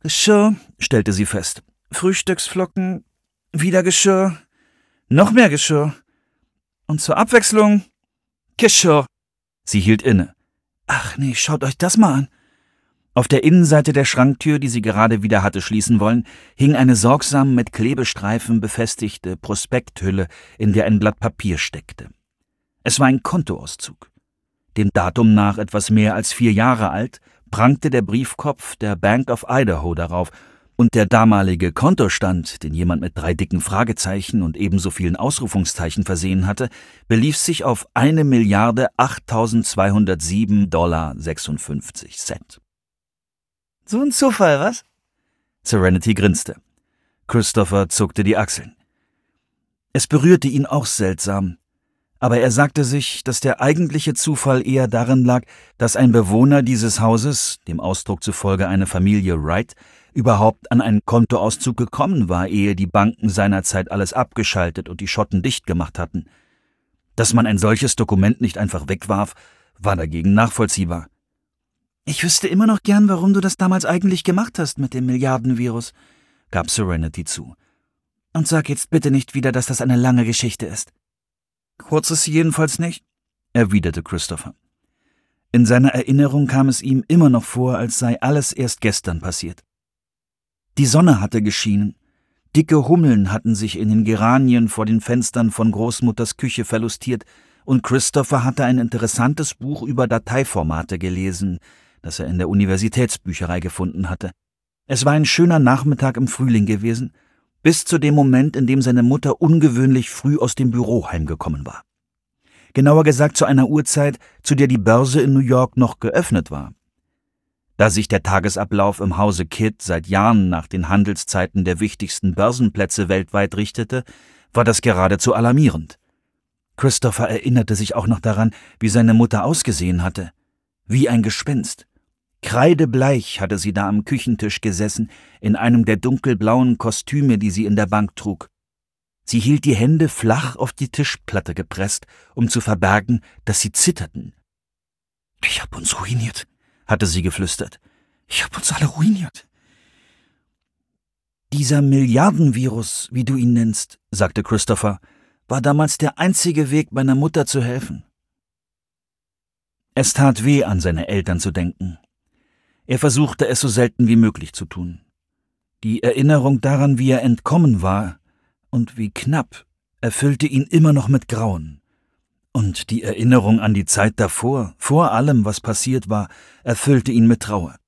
Geschirr, stellte sie fest. Frühstücksflocken, wieder Geschirr, noch mehr Geschirr. Und zur Abwechslung Geschirr. Sie hielt inne. Ach nee, schaut euch das mal an. Auf der Innenseite der Schranktür, die sie gerade wieder hatte schließen wollen, hing eine sorgsam mit Klebestreifen befestigte Prospekthülle, in der ein Blatt Papier steckte. Es war ein Kontoauszug. Dem Datum nach etwas mehr als 4 Jahre alt, prangte der Briefkopf der Bank of Idaho darauf, und der damalige Kontostand, den jemand mit 3 dicken Fragezeichen und ebenso vielen Ausrufungszeichen versehen hatte, belief sich auf 1.80207,56 $. So ein Zufall, was? Serenity grinste. Christopher zuckte die Achseln. Es berührte ihn auch seltsam, aber er sagte sich, dass der eigentliche Zufall eher darin lag, dass ein Bewohner dieses Hauses, dem Ausdruck zufolge eine Familie Wright, überhaupt an einen Kontoauszug gekommen war, ehe die Banken seinerzeit alles abgeschaltet und die Schotten dicht gemacht hatten. Dass man ein solches Dokument nicht einfach wegwarf, war dagegen nachvollziehbar. »Ich wüsste immer noch gern, warum du das damals eigentlich gemacht hast mit dem Milliardenvirus«, gab Serenity zu. »Und sag jetzt bitte nicht wieder, dass das eine lange Geschichte ist.« »Kurz ist sie jedenfalls nicht«, erwiderte Christopher. In seiner Erinnerung kam es ihm immer noch vor, als sei alles erst gestern passiert. Die Sonne hatte geschienen, dicke Hummeln hatten sich in den Geranien vor den Fenstern von Großmutters Küche verlustiert, und Christopher hatte ein interessantes Buch über Dateiformate gelesen, das er in der Universitätsbücherei gefunden hatte. Es war ein schöner Nachmittag im Frühling gewesen, bis zu dem Moment, in dem seine Mutter ungewöhnlich früh aus dem Büro heimgekommen war. Genauer gesagt zu einer Uhrzeit, zu der die Börse in New York noch geöffnet war. Da sich der Tagesablauf im Hause Kidd seit Jahren nach den Handelszeiten der wichtigsten Börsenplätze weltweit richtete, war das geradezu alarmierend. Christopher erinnerte sich auch noch daran, wie seine Mutter ausgesehen hatte. Wie ein Gespenst. Kreidebleich hatte sie da am Küchentisch gesessen, in einem der dunkelblauen Kostüme, die sie in der Bank trug. Sie hielt die Hände flach auf die Tischplatte gepresst, um zu verbergen, dass sie zitterten. »Ich hab uns ruiniert«, hatte sie geflüstert. »Ich hab uns alle ruiniert.« »Dieser Milliardenvirus, wie du ihn nennst«, sagte Christopher, »war damals der einzige Weg, meiner Mutter zu helfen.« Es tat weh, an seine Eltern zu denken. Er versuchte es so selten wie möglich zu tun. Die Erinnerung daran, wie er entkommen war und wie knapp, erfüllte ihn immer noch mit Grauen. Und die Erinnerung an die Zeit davor, vor allem, was passiert war, erfüllte ihn mit Trauer.